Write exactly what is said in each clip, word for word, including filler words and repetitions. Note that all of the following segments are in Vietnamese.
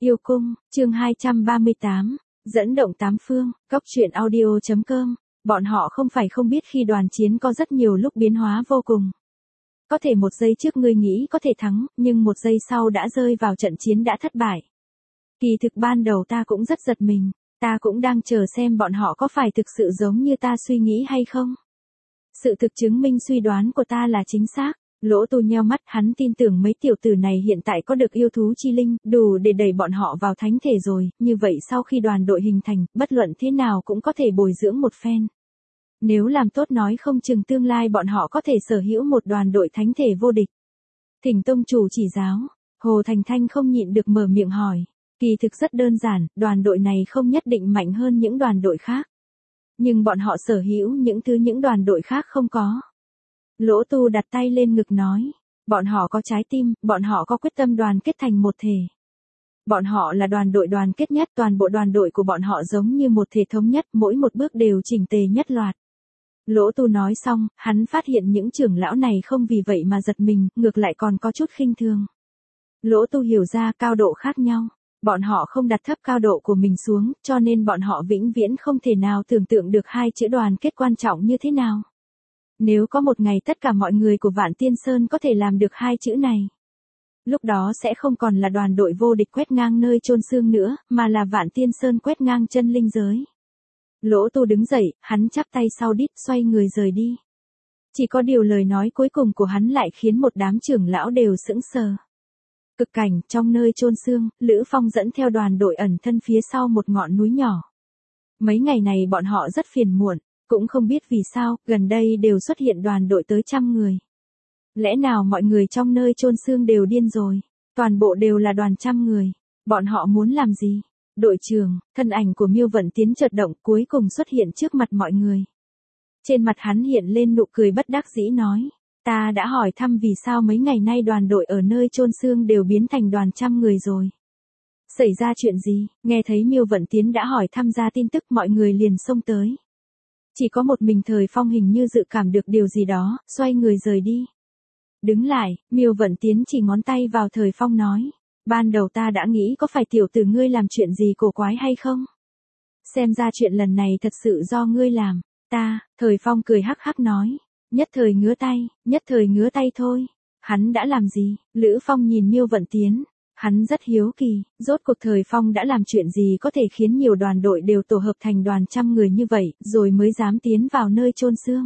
Yêu cung, chương hai trăm ba mươi tám, dẫn động tám phương, cóc truyện audio chấm com. Bọn họ không phải không biết khi đoàn chiến có rất nhiều lúc biến hóa vô cùng. Có thể một giây trước ngươi nghĩ có thể thắng, nhưng một giây sau đã rơi vào trận chiến đã thất bại. Kỳ thực ban đầu ta cũng rất giật mình, ta cũng đang chờ xem bọn họ có phải thực sự giống như ta suy nghĩ hay không. Sự thực chứng minh suy đoán của ta là chính xác. Lỗ Tu nheo mắt, hắn tin tưởng mấy tiểu tử này hiện tại có được yêu thú chi linh, đủ để đẩy bọn họ vào thánh thể rồi, như vậy sau khi đoàn đội hình thành, bất luận thế nào cũng có thể bồi dưỡng một phen. Nếu làm tốt nói không chừng tương lai bọn họ có thể sở hữu một đoàn đội thánh thể vô địch. Thỉnh tông chủ chỉ giáo, Hồ Thành Thanh không nhịn được mở miệng hỏi. Kỳ thực rất đơn giản, đoàn đội này không nhất định mạnh hơn những đoàn đội khác. Nhưng bọn họ sở hữu những thứ những đoàn đội khác không có. Lỗ Tu đặt tay lên ngực nói, bọn họ có trái tim, bọn họ có quyết tâm đoàn kết thành một thể. Bọn họ là đoàn đội đoàn kết nhất, toàn bộ đoàn đội của bọn họ giống như một thể thống nhất, mỗi một bước đều chỉnh tề nhất loạt. Lỗ Tu nói xong, hắn phát hiện những trưởng lão này không vì vậy mà giật mình, ngược lại còn có chút khinh thường. Lỗ Tu hiểu ra cao độ khác nhau, bọn họ không đặt thấp cao độ của mình xuống, cho nên bọn họ vĩnh viễn không thể nào tưởng tượng được hai chữ đoàn kết quan trọng như thế nào. Nếu có một ngày tất cả mọi người của Vạn Tiên Sơn có thể làm được hai chữ này, lúc đó sẽ không còn là đoàn đội vô địch quét ngang nơi chôn xương nữa, mà là Vạn Tiên Sơn quét ngang chân linh giới. Lỗ Tu đứng dậy, hắn chắp tay sau đít, xoay người rời đi. Chỉ có điều lời nói cuối cùng của hắn lại khiến một đám trưởng lão đều sững sờ. Cực cảnh, trong nơi chôn xương, Lữ Phong dẫn theo đoàn đội ẩn thân phía sau một ngọn núi nhỏ. Mấy ngày này bọn họ rất phiền muộn. Cũng không biết vì sao, gần đây đều xuất hiện đoàn đội tới trăm người. Lẽ nào mọi người trong nơi chôn xương đều điên rồi? Toàn bộ đều là đoàn trăm người. Bọn họ muốn làm gì? Đội trưởng, thân ảnh của Miêu Vận Tiến chợt động cuối cùng xuất hiện trước mặt mọi người. Trên mặt hắn hiện lên nụ cười bất đắc dĩ nói. Ta đã hỏi thăm vì sao mấy ngày nay đoàn đội ở nơi chôn xương đều biến thành đoàn trăm người rồi. Xảy ra chuyện gì? Nghe thấy Miêu Vận Tiến đã hỏi thăm ra tin tức mọi người liền xông tới. Chỉ có một mình Thời Phong hình như dự cảm được điều gì đó, xoay người rời đi. Đứng lại, Miêu Vận Tiến chỉ ngón tay vào Thời Phong nói. Ban đầu ta đã nghĩ có phải tiểu tử ngươi làm chuyện gì cổ quái hay không? Xem ra chuyện lần này thật sự do ngươi làm. Ta, Thời Phong cười hắc hắc nói. Nhất thời ngứa tay, nhất thời ngứa tay thôi. Hắn đã làm gì? Lữ Phong nhìn Miêu Vận Tiến. Hắn rất hiếu kỳ, rốt cuộc Thời Phong đã làm chuyện gì có thể khiến nhiều đoàn đội đều tổ hợp thành đoàn trăm người như vậy, rồi mới dám tiến vào nơi chôn xương.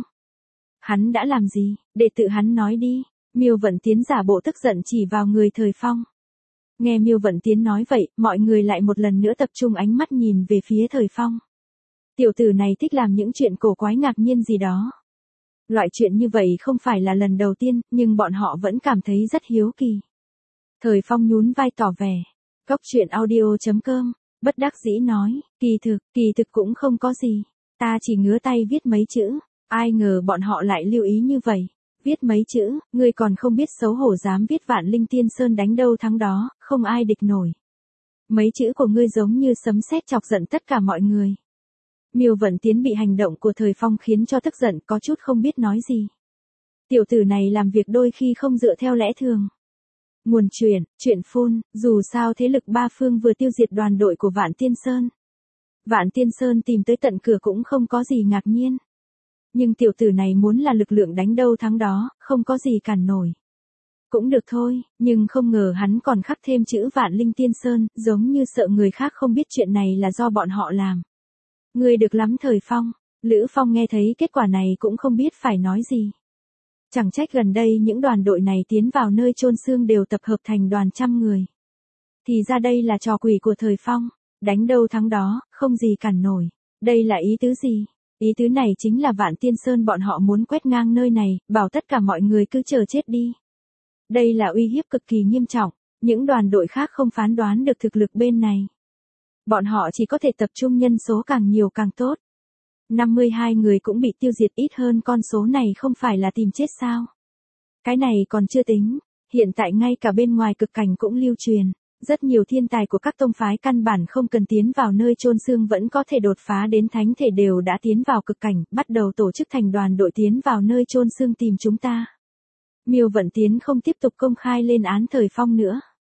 Hắn đã làm gì, để tự hắn nói đi. Miêu Vận Tiến giả bộ tức giận chỉ vào người Thời Phong. Nghe Miêu Vận Tiến nói vậy, mọi người lại một lần nữa tập trung ánh mắt nhìn về phía Thời Phong. Tiểu tử này thích làm những chuyện cổ quái ngạc nhiên gì đó. Loại chuyện như vậy không phải là lần đầu tiên, nhưng bọn họ vẫn cảm thấy rất hiếu kỳ. Thời Phong nhún vai tỏ vẻ. Cóc truyện audio chấm com, bất đắc dĩ nói, kỳ thực, kỳ thực cũng không có gì. Ta chỉ ngứa tay viết mấy chữ, ai ngờ bọn họ lại lưu ý như vậy. Viết mấy chữ, ngươi còn không biết xấu hổ dám viết Vạn Linh Tiên Sơn đánh đâu thắng đó, không ai địch nổi. Mấy chữ của ngươi giống như sấm sét chọc giận tất cả mọi người. Miêu Vận Tiến bị hành động của Thời Phong khiến cho tức giận, có chút không biết nói gì. Tiểu tử này làm việc đôi khi không dựa theo lẽ thường. Nguồn truyền, chuyện phun, dù sao thế lực ba phương vừa tiêu diệt đoàn đội của Vạn Tiên Sơn. Vạn Tiên Sơn tìm tới tận cửa cũng không có gì ngạc nhiên. Nhưng tiểu tử này muốn là lực lượng đánh đâu thắng đó, không có gì cản nổi. Cũng được thôi, nhưng không ngờ hắn còn khắc thêm chữ Vạn Linh Tiên Sơn, giống như sợ người khác không biết chuyện này là do bọn họ làm. Ngươi được lắm Thời Phong. Lữ Phong nghe thấy kết quả này cũng không biết phải nói gì. Chẳng trách gần đây những đoàn đội này tiến vào nơi chôn xương đều tập hợp thành đoàn trăm người. Thì ra đây là trò quỷ của Thời Phong, đánh đâu thắng đó, không gì cản nổi. Đây là ý tứ gì? Ý tứ này chính là Vạn Tiên Sơn bọn họ muốn quét ngang nơi này, bảo tất cả mọi người cứ chờ chết đi. Đây là uy hiếp cực kỳ nghiêm trọng, những đoàn đội khác không phán đoán được thực lực bên này. Bọn họ chỉ có thể tập trung nhân số càng nhiều càng tốt. năm mươi hai người cũng bị tiêu diệt, ít hơn con số này không phải là tìm chết sao? Cái này còn chưa tính, hiện tại ngay cả bên ngoài cực cảnh cũng lưu truyền, rất nhiều thiên tài của các tông phái căn bản không cần tiến vào nơi chôn xương vẫn có thể đột phá đến thánh thể đều đã tiến vào cực cảnh, bắt đầu tổ chức thành đoàn đội tiến vào nơi chôn xương tìm chúng ta. Miêu Vận Tiến không tiếp tục công khai lên án Thời Phong nữa.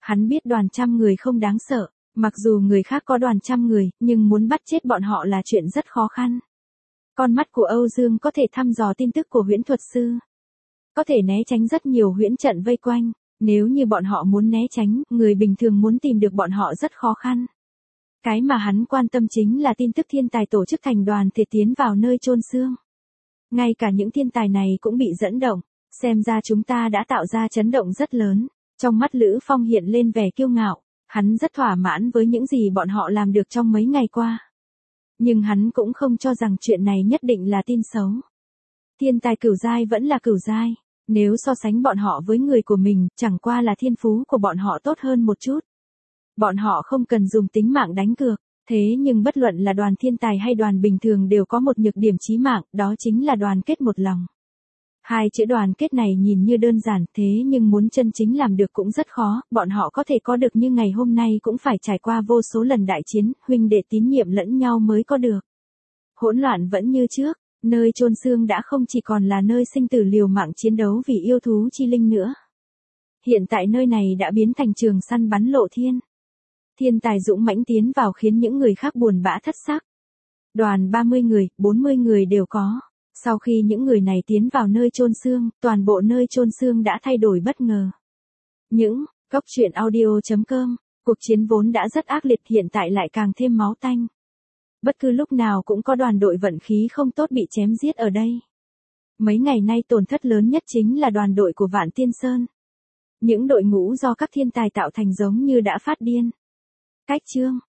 Hắn biết đoàn trăm người không đáng sợ, mặc dù người khác có đoàn trăm người, nhưng muốn bắt chết bọn họ là chuyện rất khó khăn. Con mắt của Âu Dương có thể thăm dò tin tức của huyễn thuật sư. Có thể né tránh rất nhiều huyễn trận vây quanh, nếu như bọn họ muốn né tránh, người bình thường muốn tìm được bọn họ rất khó khăn. Cái mà hắn quan tâm chính là tin tức thiên tài tổ chức thành đoàn thể tiến vào nơi chôn xương. Ngay cả những thiên tài này cũng bị dẫn động, xem ra chúng ta đã tạo ra chấn động rất lớn. Trong mắt Lữ Phong hiện lên vẻ kiêu ngạo, hắn rất thỏa mãn với những gì bọn họ làm được trong mấy ngày qua. Nhưng hắn cũng không cho rằng chuyện này nhất định là tin xấu. Thiên tài cửu giai vẫn là cửu giai, nếu so sánh bọn họ với người của mình, chẳng qua là thiên phú của bọn họ tốt hơn một chút. Bọn họ không cần dùng tính mạng đánh cược, thế nhưng bất luận là đoàn thiên tài hay đoàn bình thường đều có một nhược điểm chí mạng, đó chính là đoàn kết một lòng. Hai chữ đoàn kết này nhìn như đơn giản, thế nhưng muốn chân chính làm được cũng rất khó, bọn họ có thể có được như ngày hôm nay cũng phải trải qua vô số lần đại chiến, huynh đệ tín nhiệm lẫn nhau mới có được. Hỗn loạn vẫn như trước, nơi chôn xương đã không chỉ còn là nơi sinh tử liều mạng chiến đấu vì yêu thú chi linh nữa. Hiện tại nơi này đã biến thành trường săn bắn lộ thiên. Thiên tài dũng mãnh tiến vào khiến những người khác buồn bã thất sắc. Đoàn ba mươi người, bốn mươi người đều có. Sau khi những người này tiến vào nơi chôn xương, toàn bộ nơi chôn xương đã thay đổi bất ngờ. Những góc truyện audio chấm com, cuộc chiến vốn đã rất ác liệt hiện tại lại càng thêm máu tanh. Bất cứ lúc nào cũng có đoàn đội vận khí không tốt bị chém giết ở đây. Mấy ngày nay tổn thất lớn nhất chính là đoàn đội của Vạn Tiên Sơn. Những đội ngũ do các thiên tài tạo thành giống như đã phát điên. Cách chương